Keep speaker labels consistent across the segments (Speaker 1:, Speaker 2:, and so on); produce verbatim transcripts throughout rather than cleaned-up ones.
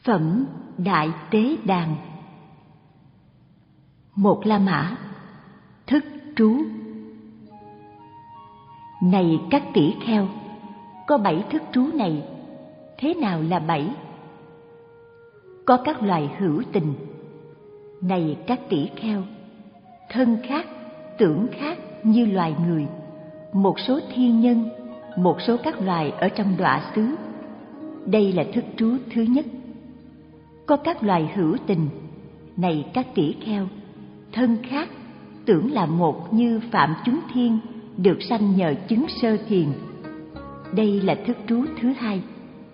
Speaker 1: Phẩm Đại Tế Đàn. Một La Mã. Thức trú. Này các tỷ kheo, có bảy thức trú này. Thế nào là bảy? Có các loài hữu tình. Này các tỷ kheo, thân khác, tưởng khác như loài người, một số thiên nhân, một số các loài ở trong đọa xứ. Đây là thức trú thứ nhất. Có các loài hữu tình. Này các tỷ kheo, thân khác, tưởng là một như phạm chúng thiên, được sanh nhờ chứng sơ thiền. Đây là thức trú thứ hai.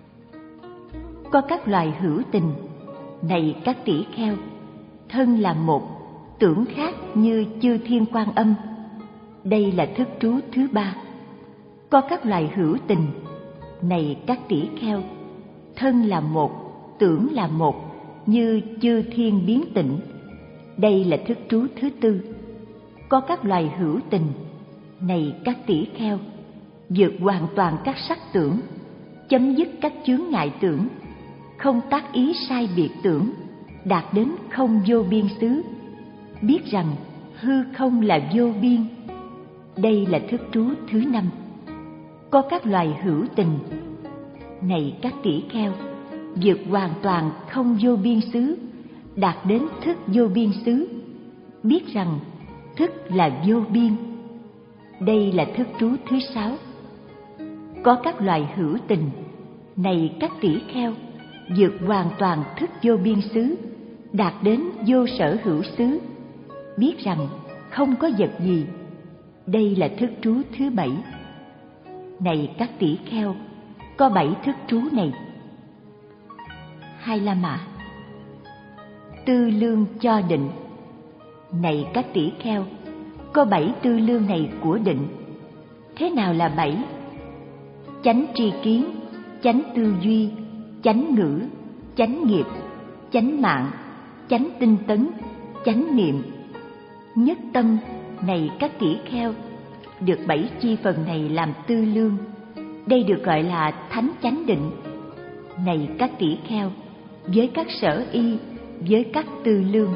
Speaker 1: Có các loài hữu tình. Này các tỷ kheo, thân là một, tưởng khác như chư thiên quan âm. Đây là thức trú thứ ba. Có các loài hữu tình. Này các tỷ kheo, thân là một, tưởng là một, như chư thiên biến tịnh. Đây là thức trú thứ tư. Có các loài hữu tình. Này các tỷ kheo, vượt hoàn toàn các sắc tưởng, chấm dứt các chướng ngại tưởng, không tác ý sai biệt tưởng, đạt đến không vô biên xứ, biết rằng hư không là vô biên. Đây là thức trú thứ năm. Có các loài hữu tình. Này các tỷ kheo, vượt hoàn toàn không vô biên xứ, đạt đến thức vô biên xứ, biết rằng thức là vô biên. Đây là thức trú thứ sáu. Có các loài hữu tình. Này các tỷ kheo, vượt hoàn toàn thức vô biên xứ, đạt đến vô sở hữu xứ, biết rằng không có vật gì. Đây là thức trú thứ bảy. Này các tỷ kheo, có bảy thức trú này. Hai La Mã. Tư lương cho định. Này các tỷ kheo, có bảy tư lương này của định. Thế nào là bảy? Chánh tri kiến, chánh tư duy, chánh ngữ, chánh nghiệp, chánh mạng, chánh tinh tấn, chánh niệm. Nhất tâm. Này các tỷ kheo, được bảy chi phần này làm tư lương. Đây được gọi là thánh chánh định. Này các tỷ kheo, với các sở y, với các tư lương.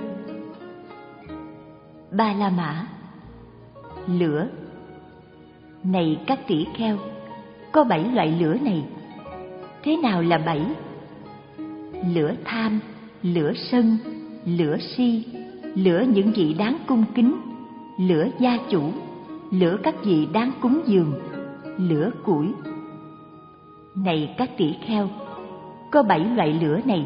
Speaker 1: Ba La Mã. Lửa. Này các tỷ kheo, có bảy loại lửa này. Thế nào là bảy? Lửa tham, lửa sân, lửa si, lửa những vị đáng cung kính, lửa gia chủ, lửa các vị đáng cúng dường, lửa củi. Này các tỷ kheo, có bảy loại lửa này.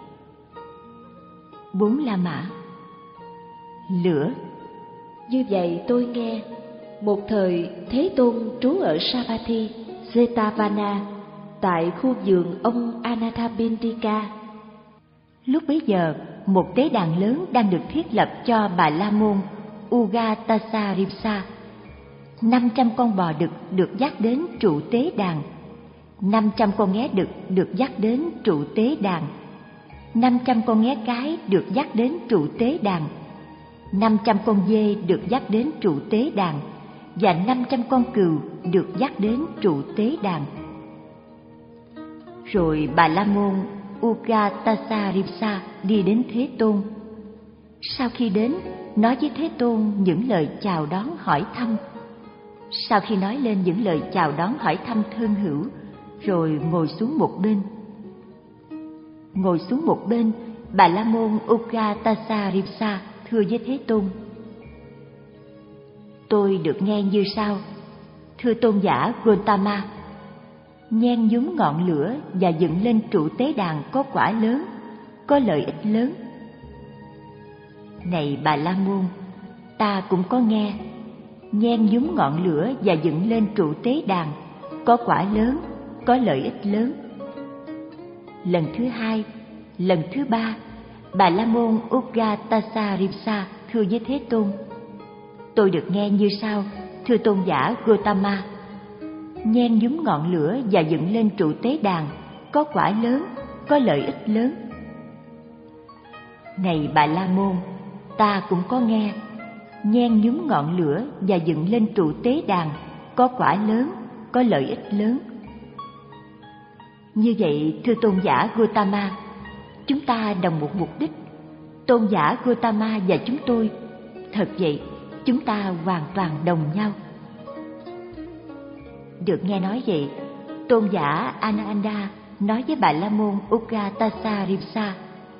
Speaker 1: Bốn La Mã. Lửa.
Speaker 2: Như vậy tôi nghe, một thời Thế Tôn trú ở Savatthi, Jetavana, tại khu vườn ông Anathapindika.
Speaker 1: Lúc bấy giờ, một tế đàn lớn đang được thiết lập cho Bà La Môn Ugatasaripsa. Năm trăm con bò đực được dắt đến trụ tế đàn. Năm trăm con nghé đực được dắt đến trụ tế đàn. Năm trăm con nghé cái được dắt đến trụ tế đàn. Năm trăm con dê được dắt đến trụ tế đàn. Và năm trăm con cừu được dắt đến trụ tế đàn. Rồi Bà La Môn Ugatasaripsa đi đến Thế Tôn. Sau khi đến, nói với Thế Tôn những lời chào đón hỏi thăm. Sau khi nói lên những lời chào đón hỏi thăm thân hữu, rồi ngồi xuống một bên. Ngồi xuống một bên, Bà La Môn Ugatasaripsa thưa với Thế Tôn: Tôi được nghe như sau: Thưa tôn giả Gotama, nhen nhúm ngọn lửa và dựng lên trụ tế đàn có quả lớn, có lợi ích lớn. Này Bà La Môn, ta cũng có nghe. Nhen nhúm ngọn lửa và dựng lên trụ tế đàn có quả lớn, có lợi ích lớn. Lần thứ hai, lần thứ ba, Bà La Môn Ugatasaripsa thưa với Thế Tôn: Tôi được nghe như sau: Thưa tôn giả Gotama, nhen nhúm ngọn lửa và dựng lên trụ tế đàn có quả lớn, có lợi ích lớn. Này Bà La Môn, ta cũng có nghe. Nhen nhúm ngọn lửa và dựng lên trụ tế đàn có quả lớn, có lợi ích lớn. Như vậy, thưa tôn giả Gotama, chúng ta đồng một mục đích. Tôn giả Gautama và chúng tôi, thật vậy, chúng ta hoàn toàn đồng nhau. Được nghe nói vậy, tôn giả Ananda nói với Bà La Môn Ukgatassa Rimsa: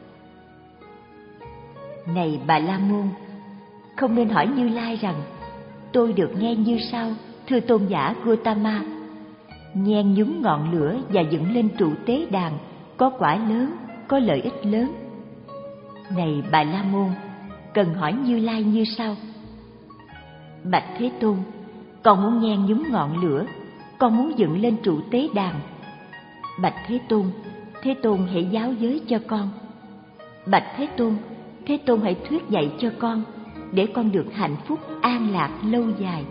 Speaker 1: Này Bà La Môn, không nên hỏi Như Lai rằng tôi được nghe như sau, thưa tôn giả Gautama. Nhen nhúm ngọn lửa và dựng lên trụ tế đàn có quả lớn, có lợi ích lớn. Này Bà La Môn, cần hỏi Như Lai như sau: Bạch Thế Tôn, con muốn nhen nhúm ngọn lửa, con muốn dựng lên trụ tế đàn. Bạch Thế Tôn, Thế Tôn hãy giáo giới cho con. Bạch Thế Tôn, Thế Tôn hãy thuyết dạy cho con, để con được hạnh phúc an lạc lâu dài.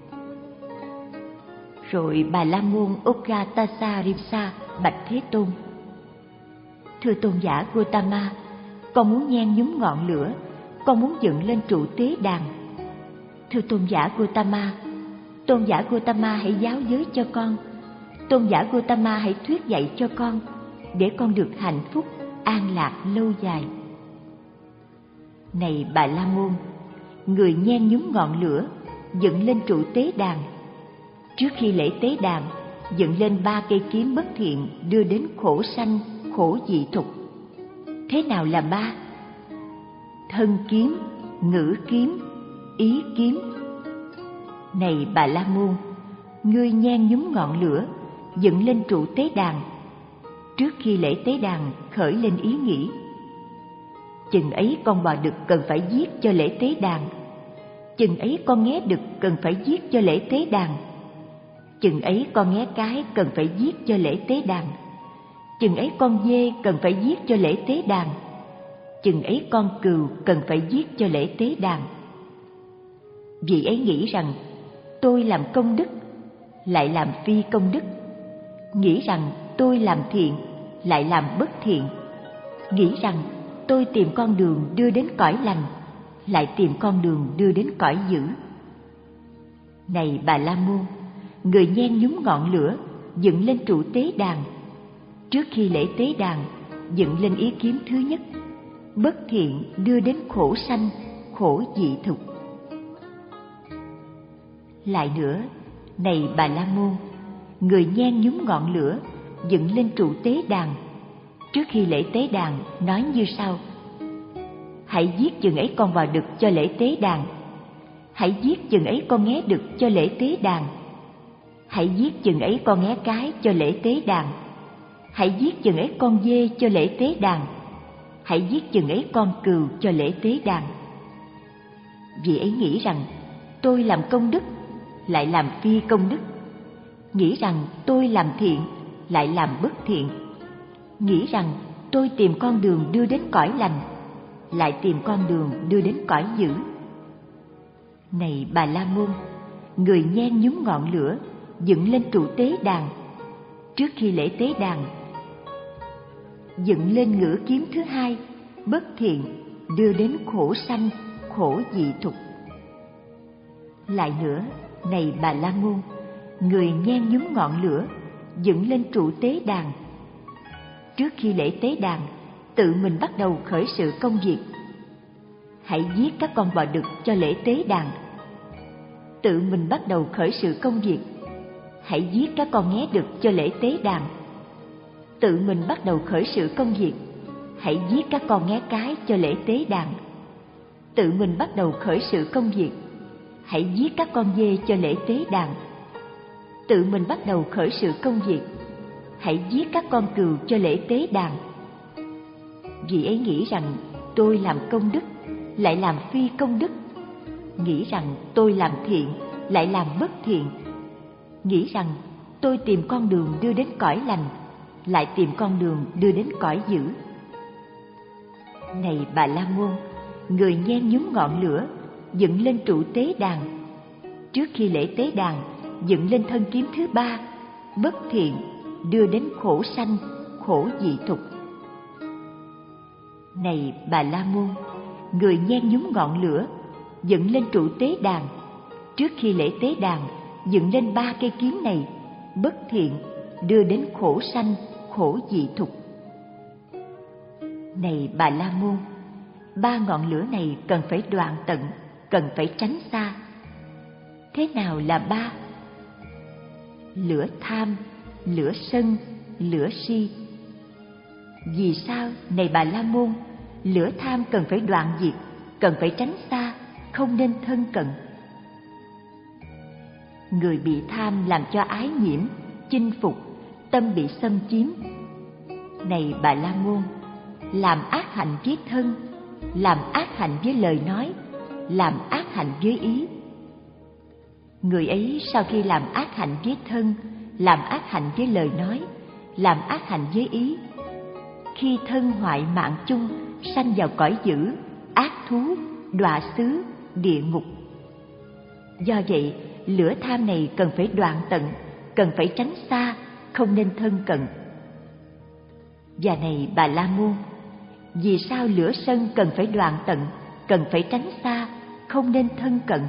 Speaker 1: Rồi Bà La Môn Ukgatassa Rimsa bạch Thế Tôn: Thưa tôn giả Gautama, con muốn nhen nhúm ngọn lửa, con muốn dựng lên trụ tế đàn. Thưa tôn giả Gautama, tôn giả Gautama hãy giáo giới cho con, tôn giả Gautama hãy thuyết dạy cho con, để con được hạnh phúc an lạc lâu dài. Này Bà La Môn, người nhen nhúm ngọn lửa, dựng lên trụ tế đàn. Trước khi lễ tế đàn, dựng lên ba cây kiếm bất thiện đưa đến khổ sanh, khổ dị thục. Thế nào là ba? Thân kiếm, ngữ kiếm, ý kiếm. Này Bà La Môn, ngươi nhen nhúm ngọn lửa, dựng lên trụ tế đàn. Trước khi lễ tế đàn khởi lên ý nghĩ: chừng ấy con bò đực cần phải giết cho lễ tế đàn, chừng ấy con nghé đực cần phải giết cho lễ tế đàn, chừng ấy con nghé cái cần phải giết cho lễ tế đàn, chừng ấy con dê cần phải giết cho lễ tế đàn, chừng ấy con cừu cần phải giết cho lễ tế đàn. Vị ấy nghĩ rằng tôi làm công đức, lại làm phi công đức, nghĩ rằng tôi làm thiện, lại làm bất thiện, nghĩ rằng tôi tìm con đường đưa đến cõi lành, lại tìm con đường đưa đến cõi dữ. Này Bà La Môn, người nhen nhúm ngọn lửa, dựng lên trụ tế đàn. Trước khi lễ tế đàn, dựng lên ý kiếm thứ nhất: bất thiện đưa đến khổ sanh, khổ dị thục. Lại nữa, này Bà La Môn, người nhen nhúm ngọn lửa, dựng lên trụ tế đàn. Trước khi lễ tế đàn, nói như sau: hãy giết chừng ấy con bò đực cho lễ tế đàn, hãy giết chừng ấy con nghé đực cho lễ tế đàn, hãy giết chừng ấy con nghé cái cho lễ tế đàn, hãy giết chừng ấy con dê cho lễ tế đàn, hãy giết chừng ấy con cừu cho lễ tế đàn. Vị ấy nghĩ rằng tôi làm công đức, lại làm phi công đức, nghĩ rằng tôi làm thiện, lại làm bất thiện, nghĩ rằng tôi tìm con đường đưa đến cõi lành, lại tìm con đường đưa đến cõi dữ. Này Bà La Môn, người nhen nhúm ngọn lửa, dựng lên trụ tế đàn. Trước khi lễ tế đàn, dựng lên ngữ kiếm thứ hai: bất thiện đưa đến khổ sanh, khổ dị thục. Lại nữa, này Bà La Môn, người nhen nhúm ngọn lửa, dựng lên trụ tế đàn. Trước khi lễ tế đàn, tự mình bắt đầu khởi sự công việc: hãy giết các con bò đực cho lễ tế đàn. Tự mình bắt đầu khởi sự công việc: hãy giết các con nghé đực cho lễ tế đàn. Tự mình bắt đầu khởi sự công việc: hãy giết các con nghé cái cho lễ tế đàn. Tự mình bắt đầu khởi sự công việc: hãy giết các con dê cho lễ tế đàn. Tự mình bắt đầu khởi sự công việc: hãy giết các con cừu cho lễ tế đàn. Vị ấy nghĩ rằng tôi làm công đức, lại làm phi công đức, nghĩ rằng tôi làm thiện, lại làm bất thiện, nghĩ rằng tôi tìm con đường đưa đến cõi lành, lại tìm con đường đưa đến cõi dữ. Này Bà La Môn, người nhen nhúm ngọn lửa, dựng lên trụ tế đàn. Trước khi lễ tế đàn, dựng lên thân kiếm thứ ba: bất thiện đưa đến khổ sanh, khổ dị thục. Này Bà La Môn, người nhen nhúm ngọn lửa, dựng lên trụ tế đàn. Trước khi lễ tế đàn, dựng lên ba cây kiếm này: bất thiện đưa đến khổ sanh, khổ dị thục. Này Bà La Môn, ba ngọn lửa này cần phải đoạn tận, cần phải tránh xa. Thế nào là ba? Lửa tham, lửa sân, lửa si. Vì sao, này Bà La Môn, lửa tham cần phải đoạn diệt, cần phải tránh xa, không nên thân cận? Người bị tham làm cho ái nhiễm, chinh phục, tâm bị xâm chiếm. Này Bà La Môn, làm ác hạnh với thân, làm ác hạnh với lời nói, làm ác hạnh với ý. Người ấy sau khi làm ác hạnh với thân, làm ác hạnh với lời nói, làm ác hạnh với ý, khi thân hoại mạng chung, sanh vào cõi dữ, ác thú, đọa xứ, địa ngục. Do vậy, lửa tham này cần phải đoạn tận, cần phải tránh xa, không nên thân cận. Và này Bà La Môn, vì sao lửa sân cần phải đoạn tận, cần phải tránh xa, không nên thân cận?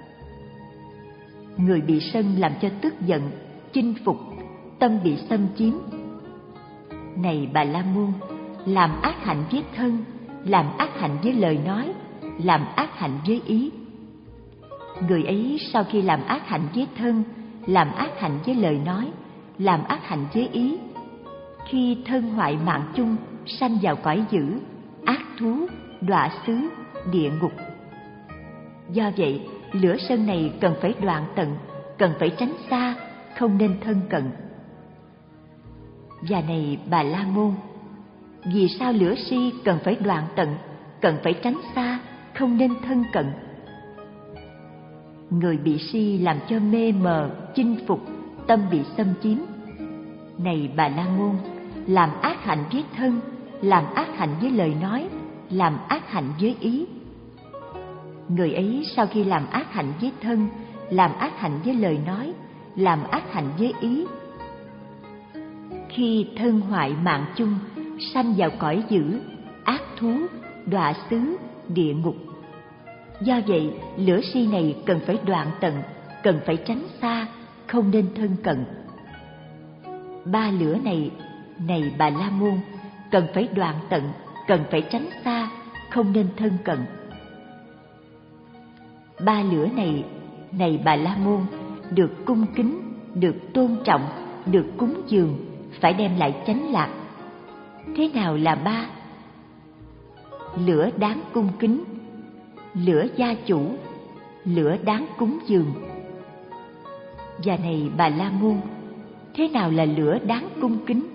Speaker 1: Người bị sân làm cho tức giận, chinh phục, tâm bị xâm chiếm. Này Bà La Môn, làm ác hạnh với thân, làm ác hạnh với lời nói, làm ác hạnh với ý. Người ấy sau khi làm ác hạnh với thân, làm ác hạnh với lời nói, làm ác hạnh với ý, khi thân hoại mạng chung, sanh vào cõi dữ, ác thú, đọa xứ, địa ngục. Do vậy, lửa sân này cần phải đoạn tận, cần phải tránh xa, không nên thân cận. Và này Bà La Môn, vì sao lửa si cần phải đoạn tận, cần phải tránh xa, không nên thân cận? Người bị si làm cho mê mờ, chinh phục, tâm bị xâm chiếm. Này Bà La Môn, làm ác hạnh với thân, làm ác hạnh với lời nói, làm ác hạnh với ý. Người ấy sau khi làm ác hạnh với thân, làm ác hạnh với lời nói, làm ác hạnh với ý, khi thân hoại mạng chung, sanh vào cõi dữ, ác thú, đọa xứ, địa ngục. Do vậy, lửa si này cần phải đoạn tận, cần phải tránh xa, không nên thân cận. Ba lửa này, này Bà La Môn, cần phải đoạn tận, cần phải tránh xa, không nên thân cận. Ba lửa này, này Bà La Môn, được cung kính, được tôn trọng, được cúng dường, phải đem lại chánh lạc. Thế nào là ba? Lửa đáng cung kính, lửa gia chủ, lửa đáng cúng dường. Và này Bà La Môn, thế nào là lửa đáng cung kính?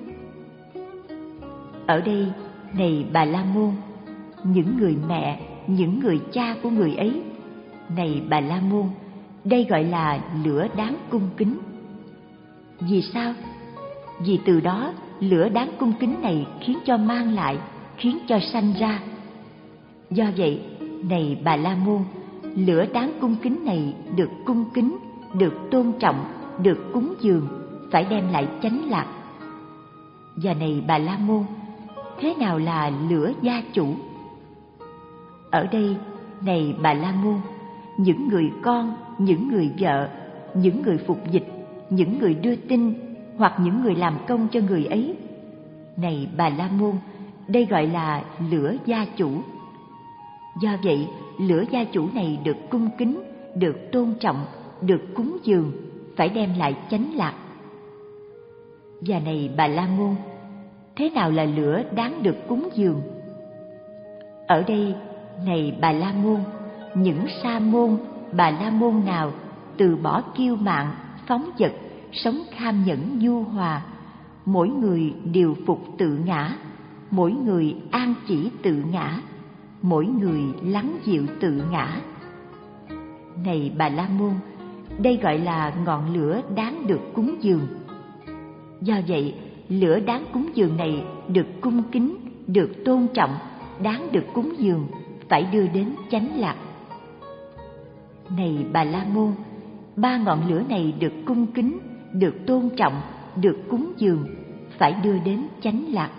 Speaker 1: Ở đây, này Bà La Môn, những người mẹ, những người cha của người ấy, này Bà La Môn, đây gọi là lửa đáng cung kính. Vì sao? Vì từ đó, lửa đáng cung kính này khiến cho mang lại, khiến cho sanh ra. Do vậy, này Bà La Môn, lửa đáng cung kính này được cung kính, được tôn trọng, được cúng dường, phải đem lại chánh lạc. Và này Bà La Môn, thế nào là lửa gia chủ? Ở đây, này Bà La Môn, những người con, những người vợ, những người phục dịch, những người đưa tin hoặc những người làm công cho người ấy, này Bà La Môn, đây gọi là lửa gia chủ. Do vậy, lửa gia chủ này được cung kính, được tôn trọng, được cúng dường, phải đem lại chánh lạc. Và này Bà La Môn, thế nào là lửa đáng được cúng dường? Ở đây, này Bà La Môn, những sa môn, Bà La Môn nào từ bỏ kiêu mạn, phóng dật, sống kham nhẫn nhu hòa, mỗi người điều phục tự ngã, mỗi người an chỉ tự ngã, mỗi người lắng dịu tự ngã. Này Bà La Môn, đây gọi là ngọn lửa đáng được cúng dường. Do vậy, lửa đáng cúng dường này được cung kính, được tôn trọng, đáng được cúng dường, phải đưa đến chánh lạc. Này Bà La Môn, ba ngọn lửa này được cung kính, được tôn trọng, được cúng dường, phải đưa đến chánh lạc.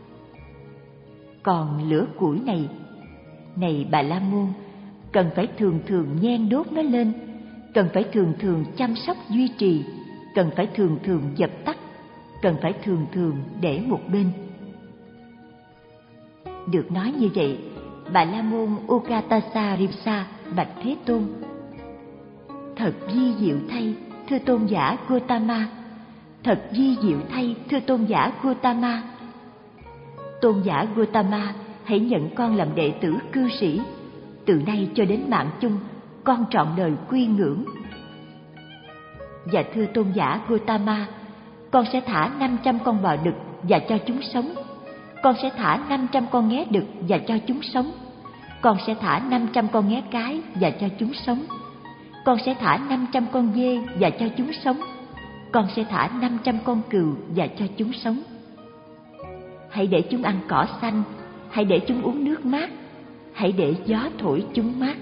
Speaker 1: Còn lửa củi này, này Bà La Môn, cần phải thường thường nhen đốt nó lên, cần phải thường thường chăm sóc duy trì, cần phải thường thường dập tắt, cần phải thường thường để một bên. được nói như vậy. Bà La Môn Ukatasa Rimsa bạch Thế Tôn: Thật vi diệu thay, thưa tôn giả Gotama. Thật vi diệu thay, thưa tôn giả Gotama. Tôn giả Gotama, hãy nhận con làm đệ tử cư sĩ. Từ nay cho đến mạng chung, con trọn đời quy ngưỡng. Và thưa tôn giả Gotama, con sẽ thả năm trăm con bò đực và cho chúng sống. Con sẽ thả năm trăm con nghé đực và cho chúng sống. Con sẽ thả năm trăm con nghé cái và cho chúng sống. Con sẽ thả năm trăm con dê và cho chúng sống. Con sẽ thả năm trăm con cừu và cho chúng sống. Hãy để chúng ăn cỏ xanh, hãy để chúng uống nước mát, hãy để gió thổi chúng mát.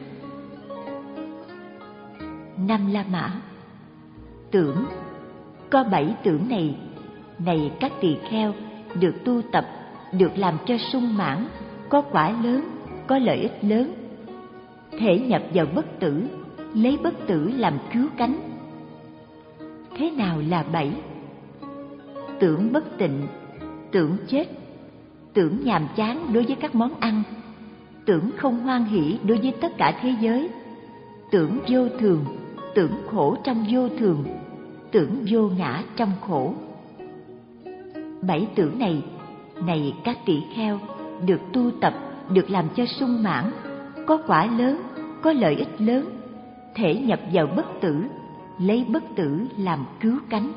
Speaker 1: Năm La Mã. Tưởng. Có bảy tưởng này, này các tỳ kheo, được tu tập, được làm cho sung mãn, có quả lớn, có lợi ích lớn, thể nhập vào bất tử, lấy bất tử làm cứu cánh. Thế nào là bảy? Tưởng bất tịnh, tưởng chết, tưởng nhàm chán đối với các món ăn, tưởng không hoan hỷ đối với tất cả thế giới, tưởng vô thường, tưởng khổ trong vô thường, tưởng vô ngã trong khổ. Bảy tưởng này, này các tỳ kheo, được tu tập, được làm cho sung mãn, có quả lớn, có lợi ích lớn, thể nhập vào bất tử, lấy bất tử làm cứu cánh.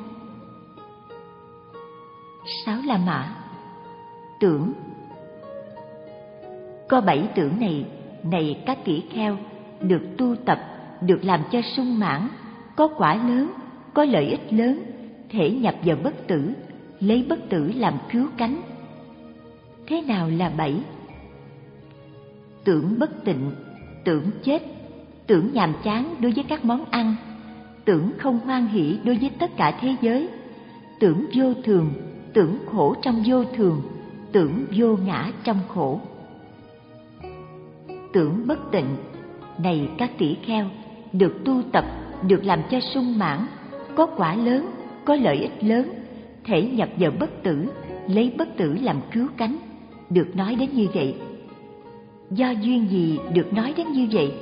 Speaker 1: Sáu La Mã. Tưởng. Có bảy tưởng này, này các tỷ kheo, được tu tập, được làm cho sung mãn, có quả lớn, có lợi ích lớn, thể nhập vào bất tử, lấy bất tử làm cứu cánh. Thế nào là bảy? Tưởng bất tịnh, tưởng chết, tưởng nhàm chán đối với các món ăn, tưởng không hoan hỷ đối với tất cả thế giới, tưởng vô thường, tưởng khổ trong vô thường, tưởng vô ngã trong khổ. Tưởng bất tịnh, này các tỷ kheo, được tu tập, được làm cho sung mãn, có quả lớn, có lợi ích lớn, thể nhập vào bất tử, lấy bất tử làm cứu cánh, được nói đến như vậy. Do duyên gì được nói đến như vậy?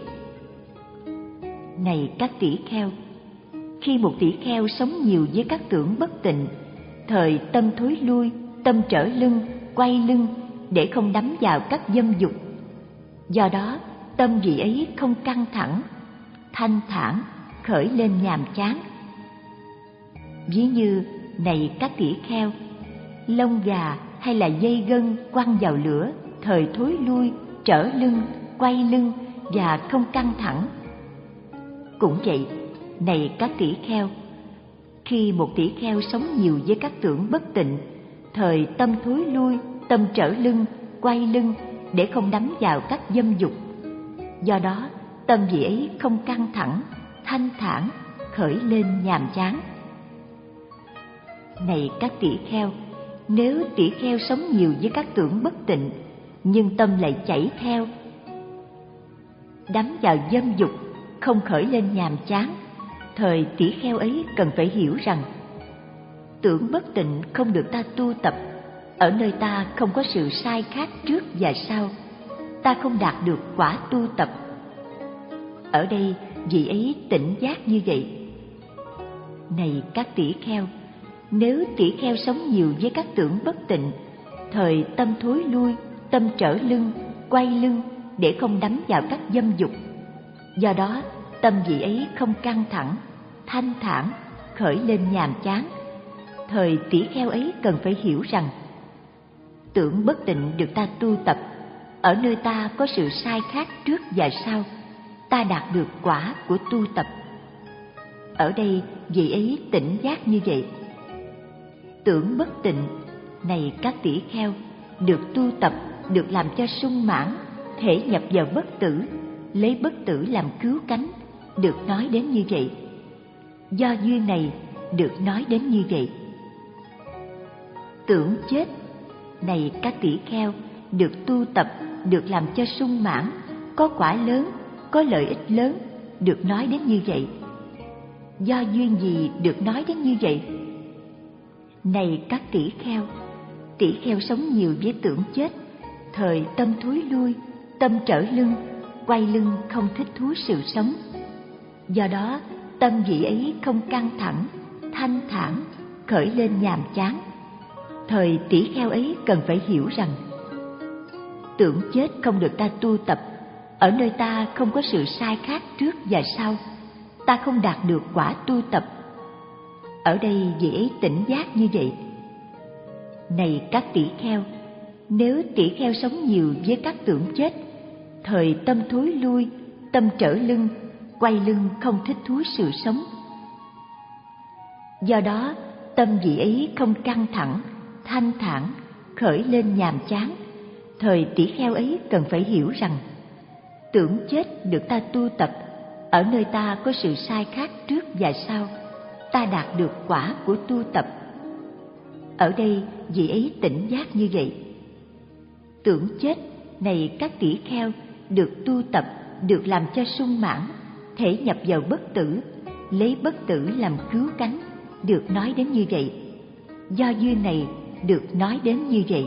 Speaker 1: Này các tỷ kheo, khi một tỷ kheo sống nhiều với các tưởng bất tịnh, thời tâm thối lui, tâm trở lưng, quay lưng để không đắm vào các dâm dục. Do đó, tâm vị ấy không căng thẳng, thanh thản, khởi lên nhàm chán. Ví như, này các tỷ kheo, lông gà hay là dây gân quăng vào lửa, thời thối lui, trở lưng, quay lưng và không căng thẳng. Cũng vậy, này các tỷ kheo, khi một tỷ kheo sống nhiều với các tưởng bất tịnh, thời tâm thối lui, tâm trở lưng, quay lưng để không đắm vào các dâm dục. Do đó, tâm vị ấy không căng thẳng, thanh thản, khởi lên nhàm chán. Này các tỷ kheo, nếu tỷ kheo sống nhiều với các tưởng bất tịnh, nhưng tâm lại chảy theo, đắm vào dâm dục, không khởi lên nhàm chán, thời tỷ kheo ấy cần phải hiểu rằng tưởng bất tịnh không được ta tu tập, ở nơi ta không có sự sai khác trước và sau, ta không đạt được quả tu tập. Ở đây vị ấy tỉnh giác như vậy. Này các tỷ kheo, nếu tỷ kheo sống nhiều với các tưởng bất tịnh, thời tâm thối lui, tâm trở lưng, quay lưng để không đắm vào các dâm dục. Do đó, tâm vị ấy không căng thẳng, thanh thản, khởi lên nhàm chán. Thời tỷ kheo ấy cần phải hiểu rằng tưởng bất tịnh được ta tu tập, ở nơi ta có sự sai khác trước và sau, ta đạt được quả của tu tập. Ở đây vị ấy tỉnh giác như vậy. Tưởng bất tịnh, này các tỷ kheo, được tu tập, được làm cho sung mãn, thể nhập vào bất tử, lấy bất tử làm cứu cánh, được nói đến như vậy. Do duyên này được nói đến như vậy. Tưởng chết, này các tỷ kheo, được tu tập, được làm cho sung mãn, có quả lớn, có lợi ích lớn, được nói đến như vậy. Do duyên gì được nói đến như vậy? Này các tỷ kheo, tỷ kheo sống nhiều với tưởng chết, thời tâm thối lui, tâm trở lưng, quay lưng không thích thú sự sống. Do đó, tâm vị ấy không căng thẳng, thanh thản, khởi lên nhàm chán. Thời tỷ kheo ấy cần phải hiểu rằng tưởng chết không được ta tu tập, ở nơi ta không có sự sai khác trước và sau, ta không đạt được quả tu tập. Ở đây vị ấy tỉnh giác như vậy. Này các tỷ kheo, nếu tỷ kheo sống nhiều với các tưởng chết, thời tâm thối lui, tâm trở lưng, quay lưng không thích thú sự sống. Do đó, tâm vị ấy không căng thẳng, thanh thản, khởi lên nhàm chán. Thời tỷ kheo ấy cần phải hiểu rằng tưởng chết được ta tu tập, ở nơi ta có sự sai khác trước và sau, ta đạt được quả của tu tập. Ở đây vị ấy tỉnh giác như vậy. Tưởng chết này các tỷ kheo được tu tập, được làm cho sung mãn, thể nhập vào bất tử, lấy bất tử làm cứu cánh, được nói đến như vậy. Do duyên này được nói đến như vậy.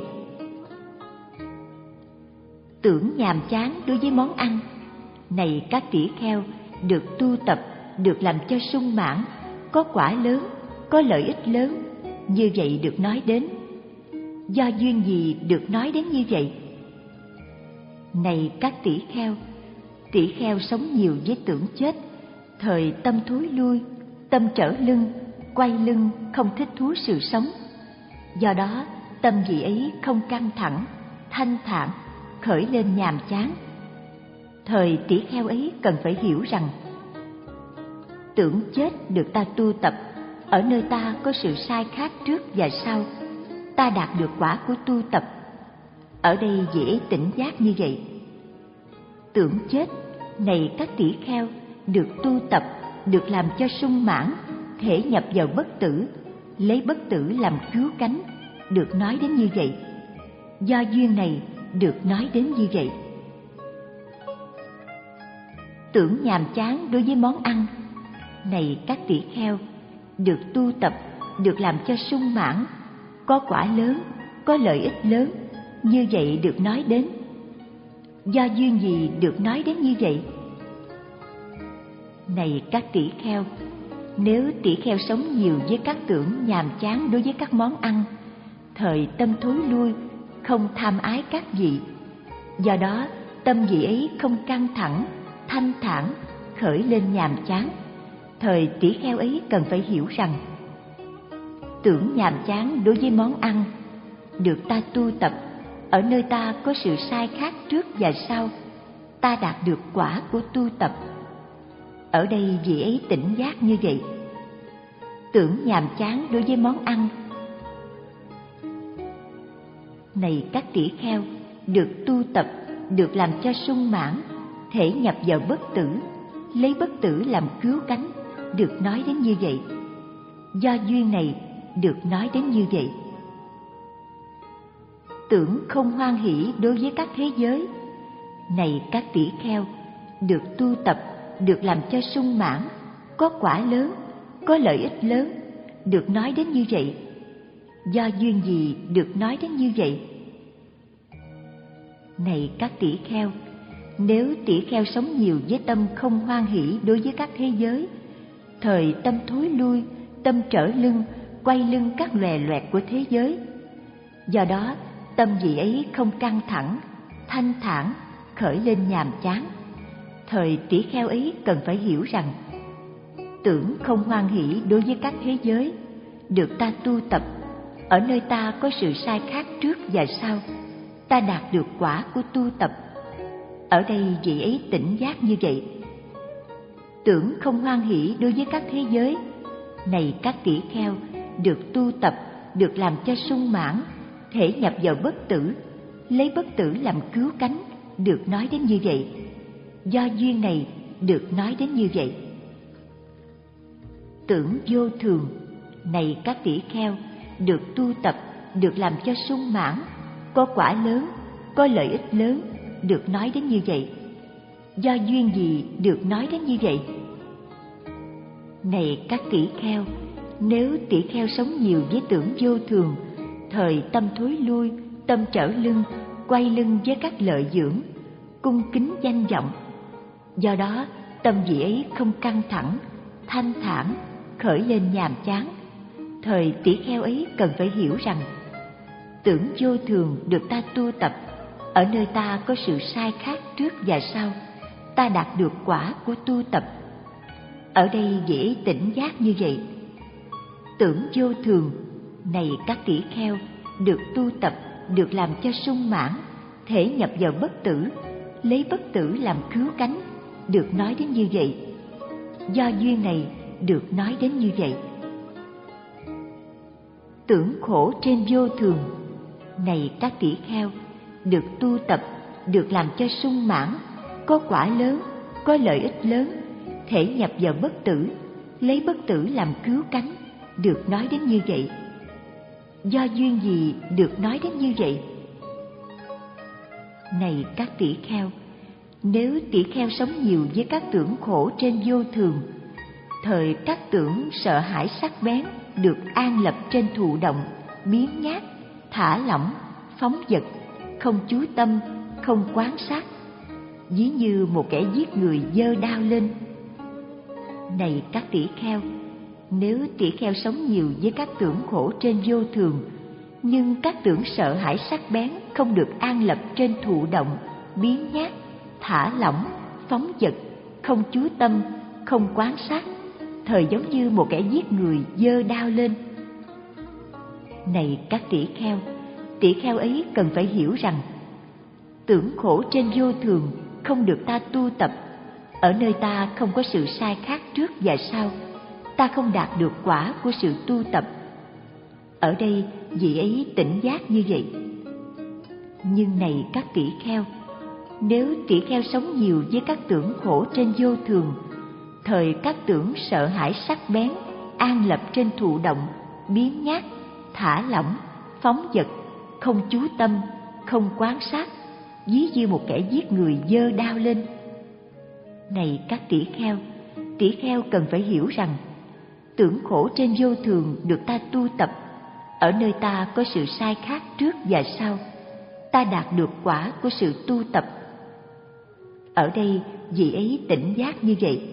Speaker 1: Tưởng nhàm chán đối với món ăn, này các tỷ kheo được tu tập, được làm cho sung mãn, có quả lớn, có lợi ích lớn, như vậy được nói đến. Do duyên gì được nói đến như vậy? Này các tỷ kheo, tỷ kheo sống nhiều với tưởng chết, thời tâm thối lui, tâm trở lưng, quay lưng không thích thú sự sống. Do đó, tâm vị ấy không căng thẳng, thanh thản, khởi lên nhàm chán. Thời tỷ kheo ấy cần phải hiểu rằng tưởng chết được ta tu tập, ở nơi ta có sự sai khác trước và sau, ta đạt được quả của tu tập. Ở đây vị ấy tỉnh giác như vậy. Tưởng chết này các tỷ kheo được tu tập, được làm cho sung mãn, thể nhập vào bất tử, lấy bất tử làm cứu cánh, được nói đến như vậy. Do duyên này được nói đến như vậy. Tưởng nhàm chán đối với món ăn, này các tỷ kheo được tu tập, được làm cho sung mãn, có quả lớn, có lợi ích lớn, như vậy được nói đến. Do duyên gì được nói đến như vậy? Này các tỷ kheo, nếu tỷ kheo sống nhiều với các tưởng nhàm chán đối với các món ăn, thời tâm thối lui, không tham ái các vị. Do đó, tâm vị ấy không căng thẳng, thanh thản, khởi lên nhàm chán. Thời tỷ kheo ấy cần phải hiểu rằng tưởng nhàm chán đối với món ăn, được ta tu tập, ở nơi ta có sự sai khác trước và sau, ta đạt được quả của tu tập. Ở đây vị ấy tỉnh giác như vậy. Tưởng nhàm chán đối với món ăn, này các tỷ kheo được tu tập, được làm cho sung mãn, thể nhập vào bất tử, lấy bất tử làm cứu cánh, được nói đến như vậy. Do duyên này được nói đến như vậy. Tưởng không hoan hỷ đối với các thế giới, này các tỷ kheo được tu tập, được làm cho sung mãn, có quả lớn, có lợi ích lớn, được nói đến như vậy. Do duyên gì được nói đến như vậy? Này các tỷ kheo, nếu tỷ kheo sống nhiều với tâm không hoan hỷ đối với các thế giới, thời tâm thối lui, tâm trở lưng, quay lưng các lòe loẹt của thế giới. Do đó, tâm vị ấy không căng thẳng, thanh thản, khởi lên nhàm chán. Thời tỷ kheo ấy cần phải hiểu rằng tưởng không hoan hỷ đối với các thế giới, được ta tu tập, ở nơi ta có sự sai khác trước và sau, ta đạt được quả của tu tập. Ở đây vị ấy tỉnh giác như vậy. Tưởng không hoan hỷ đối với các thế giới, này các tỷ kheo được tu tập, được làm cho sung mãn, thể nhập vào bất tử, lấy bất tử làm cứu cánh, được nói đến như vậy. Do duyên này được nói đến như vậy. Tưởng vô thường, này các tỷ kheo được tu tập, được làm cho sung mãn, có quả lớn, có lợi ích lớn, được nói đến như vậy. Do duyên gì được nói đến như vậy? Này các tỷ kheo, nếu tỷ kheo sống nhiều với tưởng vô thường, thời tâm thối lui, tâm trở lưng, quay lưng với các lợi dưỡng, cung kính danh vọng. Do đó, tâm vị ấy không căng thẳng, thanh thản, khởi lên nhàm chán. Thời tỷ kheo ấy cần phải hiểu rằng, tưởng vô thường được ta tu tập, ở nơi ta có sự sai khác trước và sau, ta đạt được quả của tu tập. Ở đây dễ tỉnh giác như vậy. Tưởng vô thường này các tỷ kheo, được tu tập, được làm cho sung mãn, thể nhập vào bất tử, lấy bất tử làm cứu cánh, được nói đến như vậy. Do duyên này được nói đến như vậy. Tưởng khổ trên vô thường này các tỷ kheo, được tu tập, được làm cho sung mãn, có quả lớn, có lợi ích lớn, thể nhập vào bất tử, lấy bất tử làm cứu cánh, được nói đến như vậy. Do duyên gì được nói đến như vậy? Này các tỷ kheo, nếu tỷ kheo sống nhiều với các tưởng khổ trên vô thường, thời các tưởng sợ hãi sắc bén được an lập trên thụ động, biếng nhác, thả lỏng, phóng dật, không chú tâm, không quan sát, ví như một kẻ giết người giơ đao lên. Này các tỷ kheo, nếu tỷ kheo sống nhiều với các tưởng khổ trên vô thường, nhưng các tưởng sợ hãi sắc bén không được an lập trên thụ động, biếng nhác, thả lỏng, phóng dật, không chú tâm, không quan sát, thời giống như một kẻ giết người giơ đao lên. Này các tỷ kheo, tỷ kheo ấy cần phải hiểu rằng, tưởng khổ trên vô thường không được ta tu tập, ở nơi ta không có sự sai khác trước và sau, ta không đạt được quả của sự tu tập. Ở đây vị ấy tỉnh giác như vậy. Nhưng này các tỷ kheo, nếu tỷ kheo sống nhiều với các tưởng khổ trên vô thường, thời các tưởng sợ hãi sắc bén an lập trên thụ động, biếng nhác, thả lỏng, phóng dật, không chú tâm, không quan sát, ví như một kẻ giết người giơ đao lên. Này các tỷ kheo, tỷ kheo cần phải hiểu rằng, tưởng khổ trên vô thường được ta tu tập, ở nơi ta có sự sai khác trước và sau, ta đạt được quả của sự tu tập. Ở đây vị ấy tỉnh giác như vậy.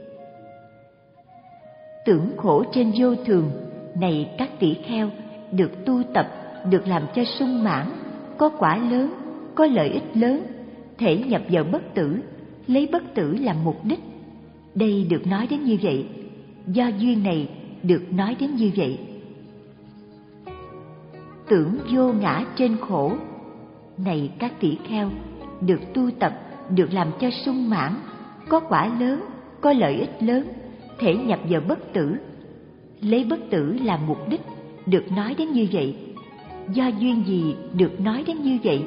Speaker 1: Tưởng khổ trên vô thường này các tỷ kheo, được tu tập, được làm cho sung mãn, có quả lớn, có lợi ích lớn, thể nhập vào bất tử, lấy bất tử làm mục đích. Đây được nói đến như vậy. Do duyên này được nói đến như vậy. Tưởng vô ngã trên khổ này các tỷ kheo, được tu tập, được làm cho sung mãn, có quả lớn, có lợi ích lớn, thể nhập vào bất tử, lấy bất tử làm mục đích, được nói đến như vậy. Do duyên gì được nói đến như vậy?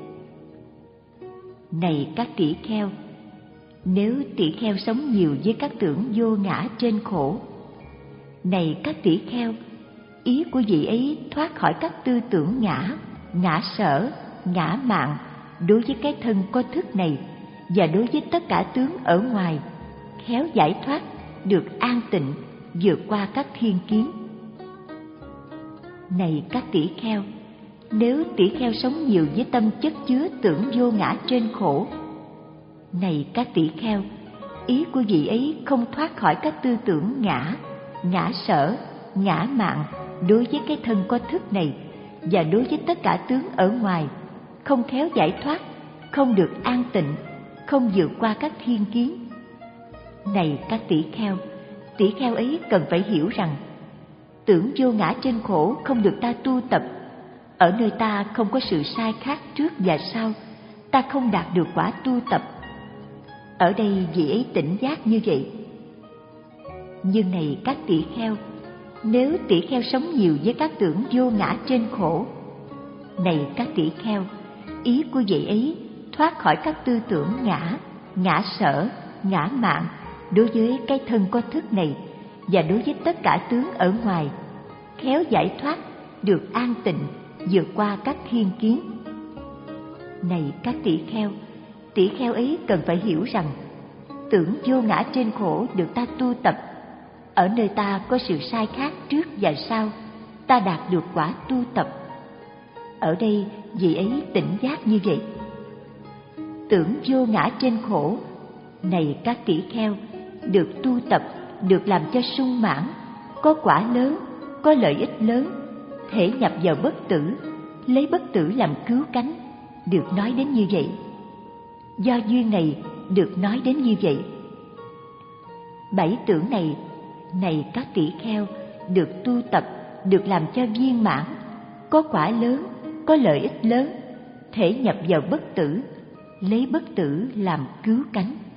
Speaker 1: Này các tỷ kheo, nếu tỷ kheo sống nhiều với các tưởng vô ngã trên khổ, này các tỷ kheo, ý của vị ấy thoát khỏi các tư tưởng ngã, ngã sở, ngã mạn đối với cái thân có thức này và đối với tất cả tướng ở ngoài, khéo giải thoát, được an tịnh, vượt qua các thiên kiến. Này các tỷ kheo, nếu tỷ kheo sống nhiều với tâm chất chứa tưởng vô ngã trên khổ, này các tỷ kheo, ý của vị ấy không thoát khỏi các tư tưởng ngã, ngã sở, ngã mạn đối với cái thân có thức này và đối với tất cả tướng ở ngoài, không khéo giải thoát, không được an tịnh, không vượt qua các thiên kiến. Này các tỷ kheo, tỷ kheo ấy cần phải hiểu rằng, tưởng vô ngã trên khổ không được ta tu tập, ở nơi ta không có sự sai khác trước và sau, ta không đạt được quả tu tập. Ở đây vị ấy tỉnh giác như vậy. Nhưng này các tỷ kheo, nếu tỷ kheo sống nhiều với các tưởng vô ngã trên khổ, này các tỷ kheo, ý của vị ấy thoát khỏi các tư tưởng ngã, ngã sở, ngã mạn đối với cái thân có thức này và đối với tất cả tướng ở ngoài, khéo giải thoát, được an tịnh, vượt qua các thiên kiến. Này các tỷ kheo, tỷ kheo ấy cần phải hiểu rằng, tưởng vô ngã trên khổ được ta tu tập, ở nơi ta có sự sai khác trước và sau, ta đạt được quả tu tập. Ở đây vị ấy tỉnh giác như vậy. Tưởng vô ngã trên khổ, này các tỷ kheo, được tu tập, được làm cho sung mãn, có quả lớn, có lợi ích lớn, thể nhập vào bất tử, lấy bất tử làm cứu cánh, được nói đến như vậy. Do duyên này được nói đến như vậy. Bảy tưởng này, này các tỷ kheo, được tu tập, được làm cho viên mãn, có quả lớn, có lợi ích lớn, thể nhập vào bất tử, lấy bất tử làm cứu cánh.